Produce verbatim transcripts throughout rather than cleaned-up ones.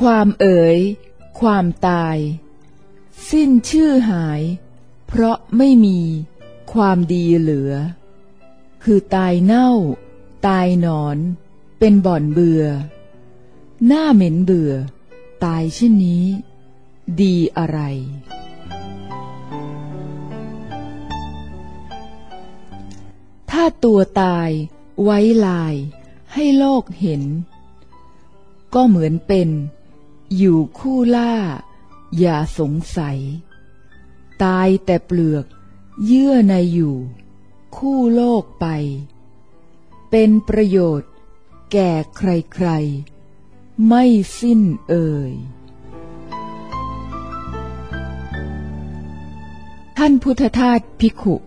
ความเอ๋ยความตายสิ้นชื่อหายเพราะไม่มีความดีเหลือคือตายเน่าตายหนอนเป็นบ่อนเบื่อหน้าเหม็นเบื่อตายเช่นนี้ดีอะไรถ้าตัวตายไว้ลายให้โลกเห็นก็เหมือนเป็นอยู่คู่ล่าอย่าสงสัยตายแต่เปลือกเยื่อในอยู่คู่โลกไปเป็นประโยชน์แก่ใครๆไม่สิ้นเอ่ยท่านพุทธทาสภิกขุ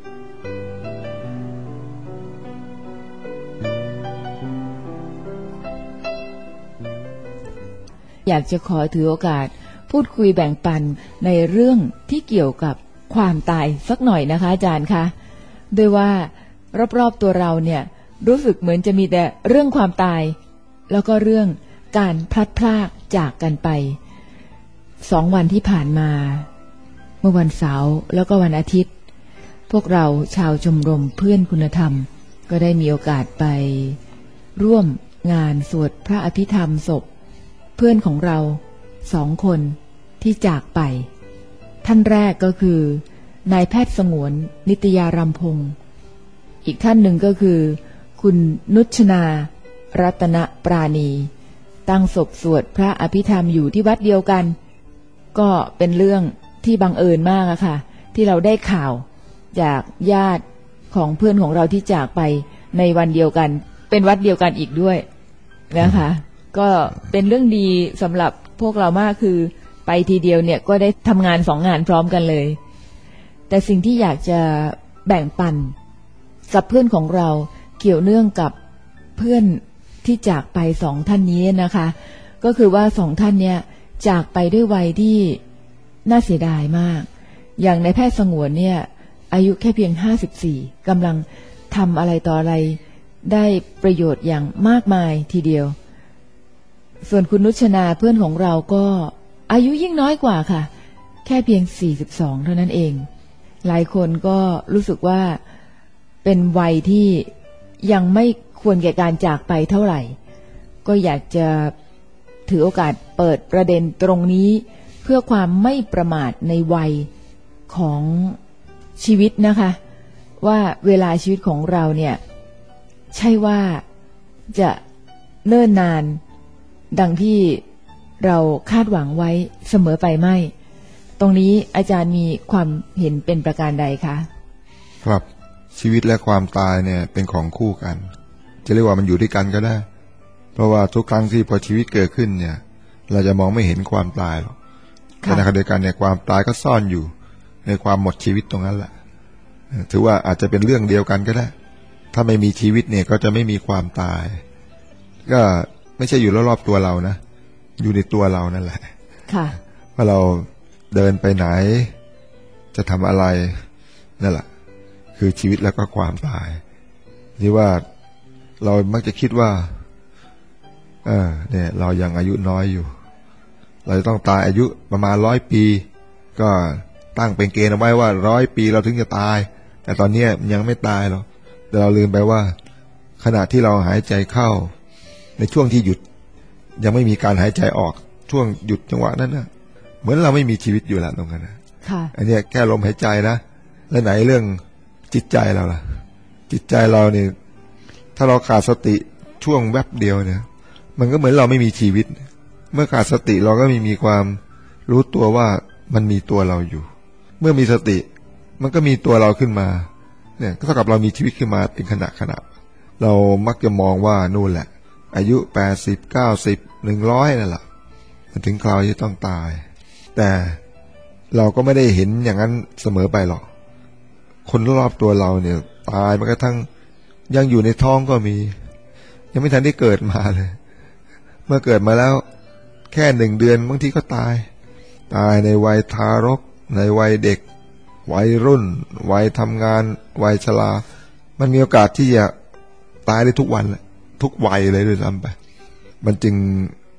อยากจะขอถือโอกาสพูดคุยแบ่งปันในเรื่องที่เกี่ยวกับความตายสักหน่อยนะคะอาจารย์คะโดยว่ารอบๆตัวเราเนี่ยรู้สึกเหมือนจะมีแต่เรื่องความตายแล้วก็เรื่องการพลัดพรากจากกันไปสองวันที่ผ่านมาเมื่อวันเสาร์แล้วก็วันอาทิตย์พวกเราชาวชมรมเพื่อนคุณธรรมก็ได้มีโอกาสไปร่วมงานสวดพระอภิธรรมศพเพื่อนของเราสองคนที่จากไปท่านแรกก็คือนายแพทย์สงวนนิตยารำพงศ์อีกท่านหนึ่งก็คือคุณนุชนารัตนปราณีตั้งศพสวดพระอภิธรรมอยู่ที่วัดเดียวกันก็เป็นเรื่องที่บังเอิญมากอะค่ะที่เราได้ข่าวจากญาติของเพื่อนของเราที่จากไปในวันเดียวกันเป็นวัดเดียวกันอีกด้วยนะคะก็เป็นเรื่องดีสำหรับพวกเรามากคือไปทีเดียวเนี่ยก็ได้ทำงานสองงานพร้อมกันเลยแต่สิ่งที่อยากจะแบ่งปันกับเพื่อนของเราเกี่ยวเนื่องกับเพื่อนที่จากไปสองท่านนี้นะคะก็คือว่าสองท่านเนี่ยจากไปด้วยวัยที่น่าเสียดายมากอย่างในแพทย์สงวนเนี่ยอายุแค่เพียงห้าสิบสี่กำลังทำอะไรต่ออะไรได้ประโยชน์อย่างมากมายทีเดียวส่วนคุณนุชนาเพื่อนของเราก็อายุยิ่งน้อยกว่าค่ะแค่เพียงสี่สิบสองเท่านั้นเองหลายคนก็รู้สึกว่าเป็นวัยที่ยังไม่ควรแก่การจากไปเท่าไหร่ก็อยากจะถือโอกาสเปิดประเด็นตรงนี้เพื่อความไม่ประมาทในวัยของชีวิตนะคะว่าเวลาชีวิตของเราเนี่ยใช่ว่าจะเนิ่นนานดังที่เราคาดหวังไว้เสมอไปไม่ตรงนี้อาจารย์มีความเห็นเป็นประการใดคะครับชีวิตและความตายเนี่ยเป็นของคู่กันจะเรียกว่ามันอยู่ด้วยกันก็ได้เพราะว่าทุกครั้งที่พอชีวิตเกิดขึ้นเนี่ยเราจะมองไม่เห็นความตายหรอกแต่ในขณะเดียวกันเนี่ยความตายก็ซ่อนอยู่ในความหมดชีวิตตรงนั้นแหละถือว่าอาจจะเป็นเรื่องเดียวกันก็ได้ถ้าไม่มีชีวิตเนี่ยก็จะไม่มีความตายก็ไม่ใช่อยู่รอบๆตัวเรานะอยู่ในตัวเรานั่นแหละค่ะว่าเราเดินไปไหนจะทำอะไรนั่นแหละคือชีวิตแล้วก็ความตายที่ว่าเรามักจะคิดว่าเออเนี่ยเรายังอายุน้อยอยู่เราจะต้องตายอายุประมาณร้อยปีก็ตั้งเป็นเกณฑ์เอาไว้ว่าร้อยปีเราถึงจะตายแต่ตอนนี้ยังไม่ตายหรอกแต่เราลืมไปว่าขณะที่เราหายใจเข้าในช่วงที่หยุดยังไม่มีการหายใจออกช่วงหยุดจังหวะนั้นนะเหมือนเราไม่มีชีวิตอยู่แล้วตรงนั้นนะอันนี้แค่ลมหายใจนะแล้วไหนเรื่องจิตใจเราล่ะจิตใจเราเนี่ยถ้าเราขาดสติช่วงแวบเดียวเนี่ยมันก็เหมือนเราไม่มีชีวิตเมื่อขาดสติเราก็ไม่มีความรู้ตัวว่ามันมีตัวเราอยู่เมื่อมีสติมันก็มีตัวเราขึ้นมาเนี่ยก็เท่ากับเรามีชีวิตขึ้นมาเป็นขณะขณะเรามักจะมองว่านู่นแหละอายุแปดสิบ เก้าสิบ หนึ่งร้อยนั่นแหละมันถึงคราวที่ต้องตายแต่เราก็ไม่ได้เห็นอย่างนั้นเสมอไปหรอกคนรอบตัวเราเนี่ยตายแม้กระทั่งยังอยู่ในท้องก็มียังไม่ทันได้เกิดมาเลยเมื่อเกิดมาแล้วแค่หนึ่งเดือนบางทีก็ตายตายในวัยทารกในวัยเด็กวัยรุ่นวัยทำงานวัยชรามันมีโอกาสที่จะตายได้ทุกวันแหละทุกวัยเลยด้วยซ้ำไปมันจึง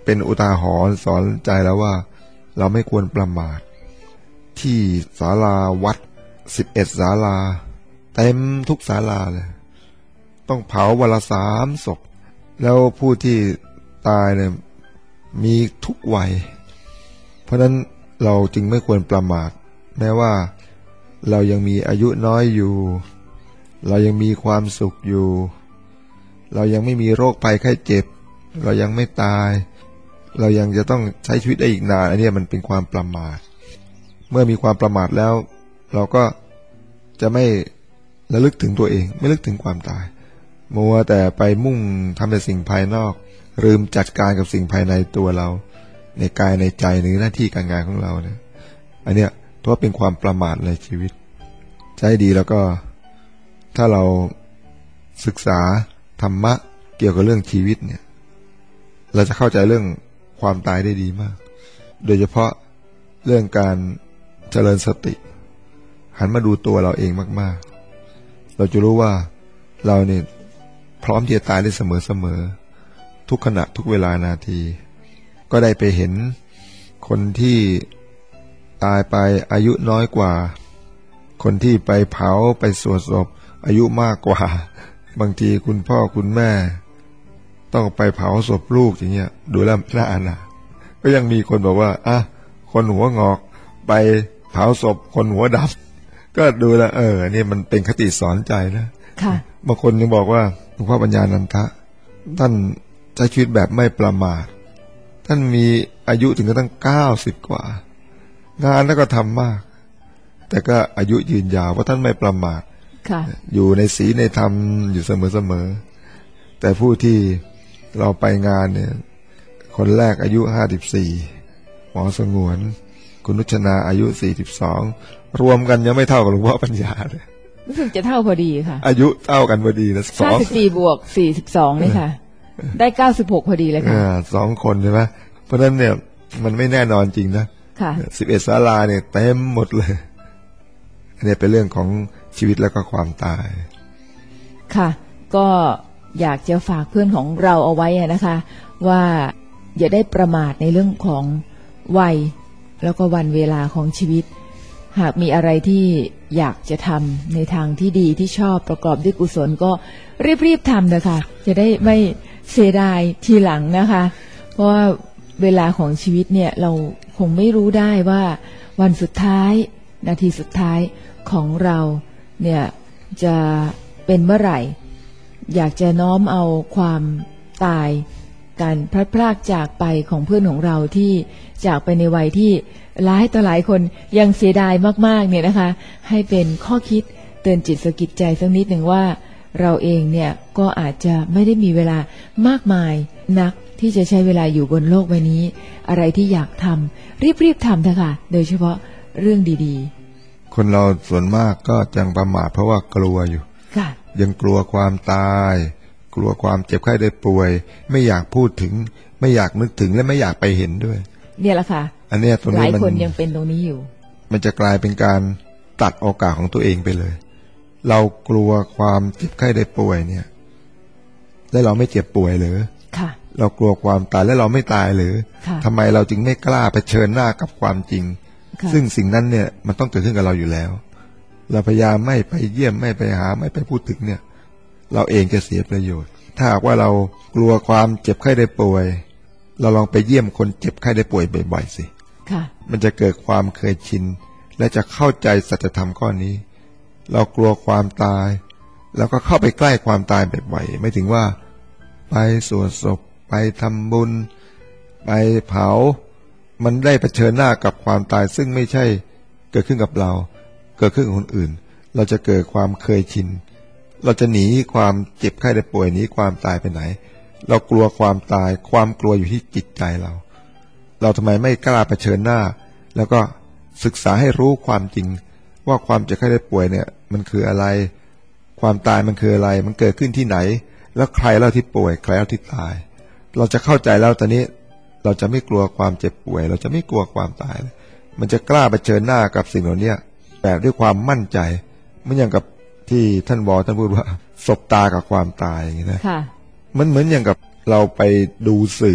เป็นอุทาหรณ์สอนใจแล้วว่าเราไม่ควรประมาทที่ศาลาวัดสิบเอ็ดศาลาเต็มทุกศาลาเลยต้องเผาวันละสามศพแล้วผู้ที่ตายเนี่ยมีทุกวัยเพราะนั้นเราจึงไม่ควรประมาทแม้ว่าเรายังมีอายุน้อยอยู่เรายังมีความสุขอยู่เรายังไม่มีโรคภัยไข้เจ็บเรายังไม่ตายเรายังจะต้องใช้ชีวิตได้อีกนานอันนี้มันเป็นความประมาทเมื่อมีความประมาทแล้วเราก็จะไม่ระลึกถึงตัวเองไม่ระลึกถึงความตายมัวแต่ไปมุ่งทำแต่สิ่งภายนอกลืมจัดการกับสิ่งภายในตัวเราในกายในใจหรือหน้าที่การงานของเราเนี่ยอันเนี้ยถือว่าเป็นความประมาทในชีวิตใช้ดีแล้วก็ถ้าเราศึกษาธรรมะเกี่ยวกับเรื่องชีวิตเนี่ยเราจะเข้าใจเรื่องความตายได้ดีมากโดยเฉพาะเรื่องการเจริญสติหันมาดูตัวเราเองมากๆเราจะรู้ว่าเราเนี่ยพร้อมที่จะตายได้เสมอๆทุกขณะทุกเวลานาทีก็ได้ไปเห็นคนที่ตายไปอายุน้อยกว่าคนที่ไปเผาไปสวดศพอายุมากกว่าบางทีคุณพ่อคุณแม่ต้องไปเผาศพลูกอย่างเงี้ยดูแล้วน่าอนาถก็ยังมีคนบอกว่าอ่ะคนหัวงอกไปเผาศพคนหัวดำก็ดูแล้วเออนี่มันเป็นคติสอนใจนะค่ะบางคนยังบอกว่าหลวงพ่อปัญญานันทะท่านใช้ชีวิตแบบไม่ประมาทท่านมีอายุถึงกระทั่งเก้าสิบกว่างานแล้วก็ทำมากแต่ก็อายุยืนยาวเพราะท่านไม่ประมาทอยู่ในศีลในธรรมอยู่เสมอๆแต่ผู้ที่เราไปงานเนี่ยคนแรกอายุห้าสิบสี่หมอสงวนคุณนุชนาอายุสี่สิบสองรวมกันยังไม่เท่ากับหลวงพ่อปัญญาเลยรู้สึกจะเท่าพอดีค่ะอายุเท่ากันพอดีนะห้าสิบสี่บวกสี่สิบสองนี่ค่ะได้เก้าสิบหกพอดีเลยค่ะสองคนใช่ไหมเพราะนั้นเนี่ยมันไม่แน่นอนจริงนะค่ะสิบเอ็ดศาลาเนี่ยเต็มหมดเลยอันนี้เป็นเรื่องของชีวิตแล้วก็ความตายค่ะก็อยากจะฝากเพื่อนของเราเอาไว้นะคะว่าอย่าได้ประมาทในเรื่องของวัยแล้วก็วันเวลาของชีวิตหากมีอะไรที่อยากจะทำในทางที่ดีที่ชอบประกอบด้วยกุศลก็รีบๆทำนะคะจะได้ไม่เสียดายทีหลังนะคะเพราะว่าเวลาของชีวิตเนี่ยเราคงไม่รู้ได้ว่าวันสุดท้ายนาทีสุดท้ายของเราเนี่ยจะเป็นเมื่อไหร่อยากจะน้อมเอาความตายการพลัดพรากจากไปของเพื่อนของเราที่จากไปในวัยที่หลายต่อหลายคนยังเสียดายมากๆเนี่ยนะคะให้เป็นข้อคิดเตือนจิตสะกิดใจสักนิดหนึ่งว่าเราเองเนี่ยก็อาจจะไม่ได้มีเวลามากมายนักที่จะใช้เวลาอยู่บนโลกใบนี้อะไรที่อยากทำรีบๆทำเถอะค่ะโดยเฉพาะเรื่องดีๆคนเราส่วนมากก็ยังประมาทเพราะว่ากลัวอยู่ยังกลัวความตายกลัวความเจ็บไข้ได้ป่วยไม่อยากพูดถึงไม่อยากนึกถึงและไม่อยากไปเห็นด้วยเนี่ยแหละค่ะอันนี้ตรงนี้หลายคนยังเป็นตรงนี้อยู่มันจะกลายเป็นการตัดโอกาสของตัวเองไปเลยเรากลัวความเจ็บไข้ได้ป่วยเนี่ยและเราไม่เจ็บป่วยหรือค่ะเรากลัวความตายและเราไม่ตายหรือทำไมเราจึงไม่กล้าเผชิญหน้ากับความจริงซึ่งสิ่งนั้นเนี่ยมันต้องเกิดขึ้นกับเราอยู่แล้วเราพยายามไม่ไปเยี่ยมไม่ไปหาไม่ไปพูดถึงเนี่ยเราเองจะเสียประโยชน์ถ้าหากว่าเรากลัวความเจ็บไข้ได้ป่วยเราลองไปเยี่ยมคนเจ็บไข้ได้ป่วยบ่อยๆสิมันจะเกิดความเคยชินและจะเข้าใจสัจธรรมข้อนี้เรากลัวความตายแล้วก็เข้าไปใกล้ความตายบ่อยๆไม่ถึงว่าไปสวดศพไปทำบุญไปเผามันได้เผชิญหน้ากับความตายซึ่งไม่ใช่เกิดขึ้นกับเราเกิดขึ้นกับคนอื่นเราจะเกิดความเคยชินเราจะหนีความเจ็บไข้ได้ป่วยหนีความตายไปไหนเรากลัวความตายความกลัวอยู่ที่จิตใจเราเราทำไมไม่กล้าเผชิญหน้าแล้วก็ศึกษาให้รู้ความจริงว่าความเจ็บไข้ได้ป่วยเนี่ยมันคืออะไรความตายมันคืออะไรมันเกิดขึ้นที่ไหนแล้วใครเล่าที่ป่วยใครเล่าที่ตายเราจะเข้าใจแล้วตอนนี้เราจะไม่กลัวความเจ็บป่วยเราจะไม่กลัวความตายมันจะกล้าเผชิญหน้ากับสิ่งเหล่านี้แบบด้วยความมั่นใจเหมือนอย่างกับที่ท่านบอกท่านพูดว่าสบตากับความตายอย่างนี้นะมันเหมือนอย่างกับเราไปดูเสือ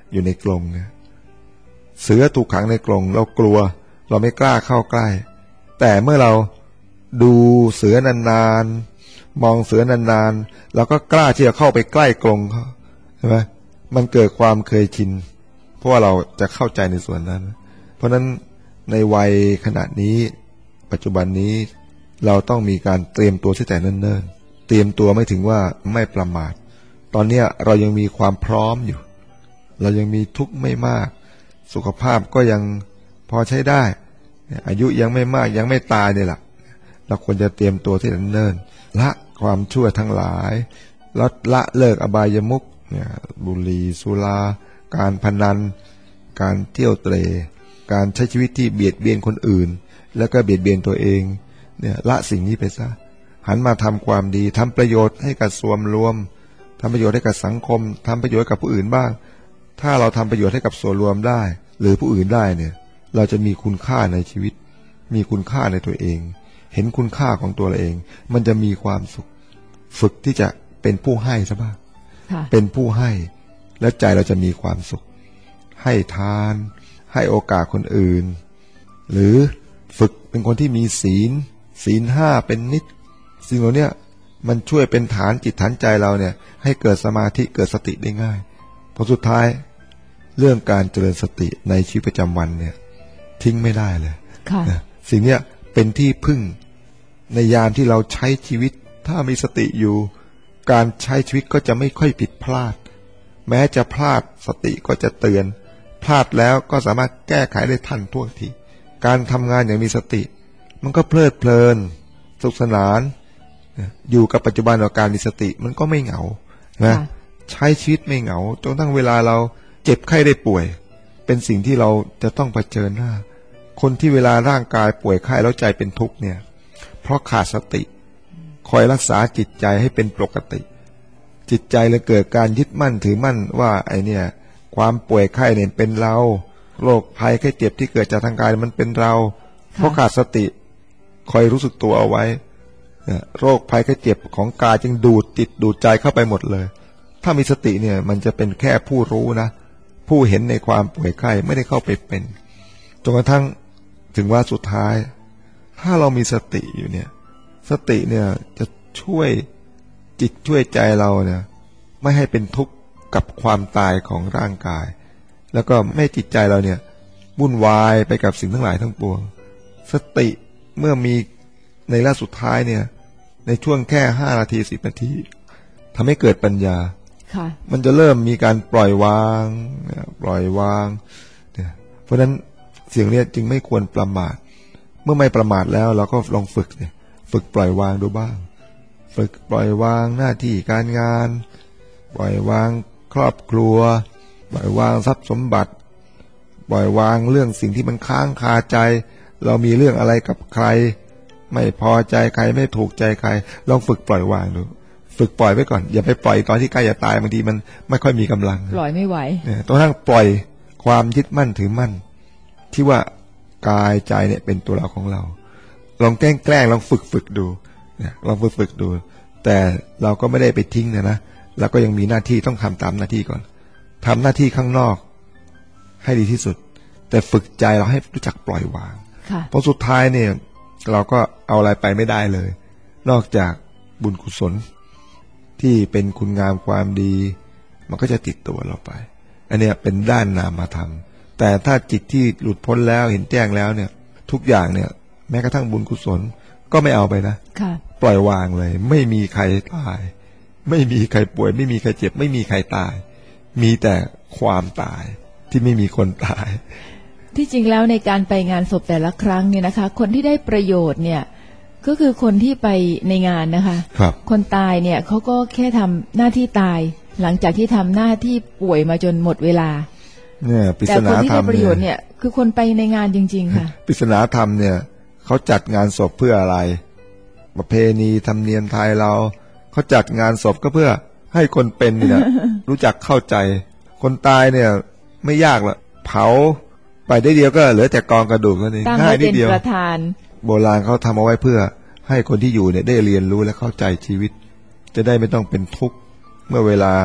อยู่ในกรงเนี่ยเสือถูกขังในกรงเรากลัวเราไม่กล้าเข้าใกล้แต่เมื่อเราดูเสือนานๆมองเสือนานๆเราก็กล้าที่จะเข้าไปใกล้กรงเขาใช่ไหมมันเกิดความเคยชินเพราะว่าเราจะเข้าใจในส่วนนั้นเพราะฉะนั้นในวัยขณะนี้ปัจจุบันนี้เราต้องมีการเตรียมตัวตั้งแต่เนิ่นๆเตรียมตัวไม่ถึงว่าไม่ประมาทตอนนี้เรายังมีความพร้อมอยู่เรายังมีทุกข์ไม่มากสุขภาพก็ยังพอใช้ได้อายุยังไม่มากยังไม่ตายเนี่ยแหละเราควรจะเตรียมตัวที่เนิ่นๆละความชั่วทั้งหลายลดละเลิกอบายมุขเนี่ยบุหรี่สุราการพนันการเที่ยวเตร่การใช้ชีวิตที่เบียดเบียนคนอื่นแล้วก็เบียดเบียนตัวเองเนี่ยละสิ่งนี้ไปซะหันมาทำความดีทำประโยชน์ให้กับส่วนรวมทำประโยชน์ให้กับสังคมทำประโยชน์กับผู้อื่นบ้างถ้าเราทำประโยชน์ให้กับส่วนรวมได้หรือผู้อื่นได้เนี่ยเราจะมีคุณค่าในชีวิตมีคุณค่าในตัวเองเห็นคุณค่าของตัวเราเองมันจะมีความสุขฝึกที่จะเป็นผู้ให้ซะบ้างเป็นผู้ให้แล้วใจเราจะมีความสุขให้ทานให้โอกาสคนอื่นหรือฝึกเป็นคนที่มีศีลศีลห้าเป็นนิจสิ่งเหล่านี้มันช่วยเป็นฐานจิตฐานใจเราเนี่ยให้เกิดสมาธิเกิดสติได้ง่ายพอสุดท้ายเรื่องการเจริญสติในชีวิตประจำวันเนี่ยทิ้งไม่ได้เลยสิ่งนี้เป็นที่พึ่งในยามที่เราใช้ชีวิตถ้ามีสติอยู่การใช้ชีวิตก็จะไม่ค่อยผิดพลาดแม้จะพลาดสติก็จะเตือนพลาดแล้วก็สามารถแก้ไขได้ทันท่วงทีการทำงานอย่างมีสติมันก็เพลิดเพลินสุขสนานอยู่กับปัจจุบันของการมีสติมันก็ไม่เหงานะใช้ชีวิตไม่เหงาจนทั้งเวลาเราเจ็บไข้ได้ป่วยเป็นสิ่งที่เราจะต้องเผชิญหน้าคนที่เวลาร่างกายป่วยไข้แล้วใจเป็นทุกข์เนี่ยเพราะขาดสติคอยรักษาจิตใจให้เป็นปกติจิตใจเลยเกิดการยึดมั่นถือมั่นว่าไอเนี่ยความป่วยไข้เนี่ยเป็นเราโรคภัยไข้เจ็บที่เกิดจากทางกายมันเป็นเราเพราะขาดสติคอยรู้สึกตัวเอาไว้โรคภัยไข้เจ็บของกายจึงดูดจิตดูดใจเข้าไปหมดเลยถ้ามีสติเนี่ยมันจะเป็นแค่ผู้รู้นะผู้เห็นในความป่วยไข้ไม่ได้เข้าไปเป็นจนกระทั่งถึงว่าสุดท้ายถ้าเรามีสติอยู่เนี่ยสติเนี่ยจะช่วยจิตช่วยใจเราเนี่ยไม่ให้เป็นทุกข์กับความตายของร่างกายแล้วก็ไม่จิตใจเราเนี่ยวุ่นวายไปกับสิ่งทั้งหลายทั้งปวงสติเมื่อมีในระยะสุดท้ายเนี่ยในช่วงแค่ห้านาทีสิบนาทีทำให้เกิดปัญญามันจะเริ่มมีการปล่อยวางปล่อยวางเพราะฉะนั้นเสียงนี้จึงไม่ควรประมาทเมื่อไม่ประมาทแล้วเราก็ลองฝึกเนี่ยฝึกปล่อยวางดูบ้างฝึกปล่อยวางหน้าที่การงานปล่อยวางครอบครัวปล่อยวางทรัพย์สมบัติปล่อยวางเรื่องสิ่งที่มันค้างคาใจเรามีเรื่องอะไรกับใครไม่พอใจใครไม่ถูกใจใครลองฝึกปล่อยวางดูฝึกปล่อยไว้ก่อนอย่าไปปล่อยตอนที่ใกล้จะตายบางทีมันไม่ค่อยมีกำลังปล่อยไม่ไหวต้องทั้งปล่อยความยึดมั่นถือมั่นที่ว่ากายใจเนี่ยเป็นตัวเราของเราลองแกล้งแกล้งลองฝึกฝึกดูเนี่ยลองฝึกฝึกดูแต่เราก็ไม่ได้ไปทิ้งนะนะเราก็ยังมีหน้าที่ต้องทำตามหน้าที่ก่อนทำหน้าที่ข้างนอกให้ดีที่สุดแต่ฝึกใจเราให้รู้จักปล่อยวางเพราะสุดท้ายเนี่ยเราก็เอาอะไรไปไม่ได้เลยนอกจากบุญกุศลที่เป็นคุณงามความดีมันก็จะติดตัวเราไปอันเนี้ยเป็นด้านนามธรรมแต่ถ้าจิตที่หลุดพ้นแล้วเห็นแจ้งแล้วเนี่ยทุกอย่างเนี่ยแม้กระทั่งบุญกุศลก็ไม่เอาไปนะปล่อยวางเลยไม่มีใครตายไม่มีใครป่วยไม่มีใครเจ็บไม่มีใครตายมีแต่ความตายที่ไม่มีคนตายที่จริงแล้วในการไปงานศพแต่ละครั้งเนี่ยนะคะคนที่ได้ประโยชน์เนี่ยก็คือคนที่ไปในงานนะคะครับคนตายเนี่ยเขาก็แค่ทำหน้าที่ตายหลังจากที่ทำหน้าที่ป่วยมาจนหมดเวลาเนี่ยปริศนาธรรมแต่คนที่ได้ประโยชน์เนี่ยคือคนไปในงานจริงๆค่ะปริศนาธรรมเนี่ยเขาจัดงานศพเพื่ออะไรประเพณีธรรมเนียมไทยเราเขาจัดงานศพก็เพื่อให้คนเป็นเนี่ย รู้จักเข้าใจคนตายเนี่ยไม่ยากหรอกเผาไปได้เดียวก็เหลือแต่กองกระดูกแล้วนี่ง่ายนิดเดียวประธานโบราณเขาทำเอาไว้เพื่อให้คนที่อยู่เนี่ยได้เรียนรู้และเข้าใจชีวิตจะได้ไม่ต้องเป็นทุกข์เมื่อเวลา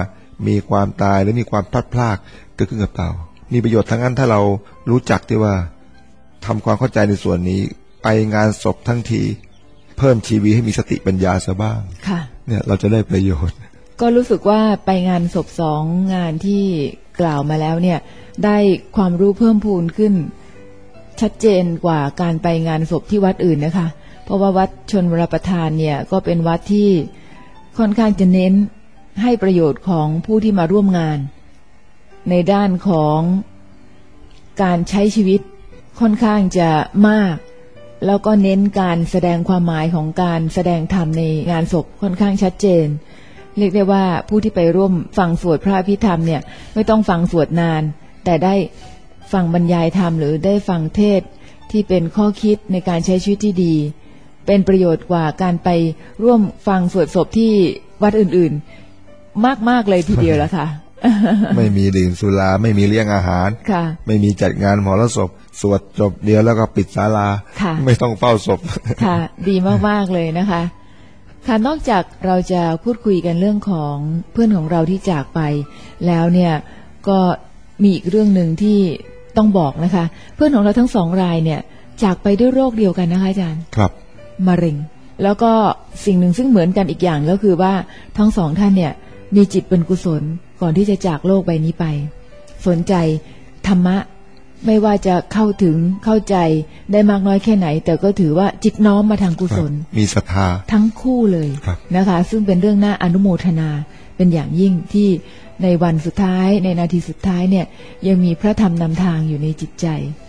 มีความตายหรือมีความพลัดพรากเกิดขึ้นกับเรามีประโยชน์ทั้งนั้นถ้าเรารู้จักที่ว่าทำความเข้าใจในส่วนนี้ไปงานศพทั้งทีเพิ่มชีวิตให้มีสติปัญญาซะบ้างค่ะเนี่ยเราจะได้ประโยชน์ก็รู้สึกว่าไปงานศพสองงานที่กล่าวมาแล้วเนี่ยได้ความรู้เพิ่มพูนขึ้นชัดเจนกว่าการไปงานศพที่วัดอื่นนะคะเพราะว่าวัดชนวรประทานเนี่ยก็เป็นวัดที่ค่อนข้างจะเน้นให้ประโยชน์ของผู้ที่มาร่วมงานในด้านของการใช้ชีวิตค่อนข้างจะมากแล้วก็เน้นการแสดงความหมายของการแสดงธรรมในงานศพค่อนข้างชัดเจนเรียกได้ว่าผู้ที่ไปร่วมฟังสวดพระอภิธรรมเนี่ยไม่ต้องฟังสวดนานแต่ได้ฟังบรรยายธรรมหรือได้ฟังเทศที่เป็นข้อคิดในการใช้ชีวิตที่ดีเป็นประโยชน์กว่าการไปร่วมฟังสวดศพที่วัดอื่นๆมากๆเลยทีเดียวแล้วค่ะไม่มีดื่มสุราไม่มีเลี้ยงอาหารไม่มีจัดงานมหรสพสวดจบเดียวแล้วก็ปิดศาลาไม่ต้องเฝ้าศพค่ะดีมากๆเลยนะคะค่ะนอกจากเราจะพูดคุยกันเรื่องของเพื่อนของเราที่จากไปแล้วเนี่ยก็มีอีกเรื่องหนึ่งที่ต้องบอกนะคะเพื่อนของเราทั้งสองรายเนี่ยจากไปด้วยโรคเดียวกันนะคะอาจารย์ครับมะเร็งแล้วก็สิ่งหนึ่งซึ่งเหมือนกันอีกอย่างก็คือว่าทั้งสองท่านเนี่ยมีจิตเป็นกุศลก่อนที่จะจากโลกใบนี้ไปสนใจธรรมะไม่ว่าจะเข้าถึงเข้าใจได้มากน้อยแค่ไหนแต่ก็ถือว่าจิตน้อมมาทางกุศลมีศรัทธาทั้งคู่เลยนะคะซึ่งเป็นเรื่องน่าอนุโมทนาเป็นอย่างยิ่งที่ในวันสุดท้ายในนาทีสุดท้ายเนี่ยยังมีพระธรรมนำทางอยู่ในจิตใจ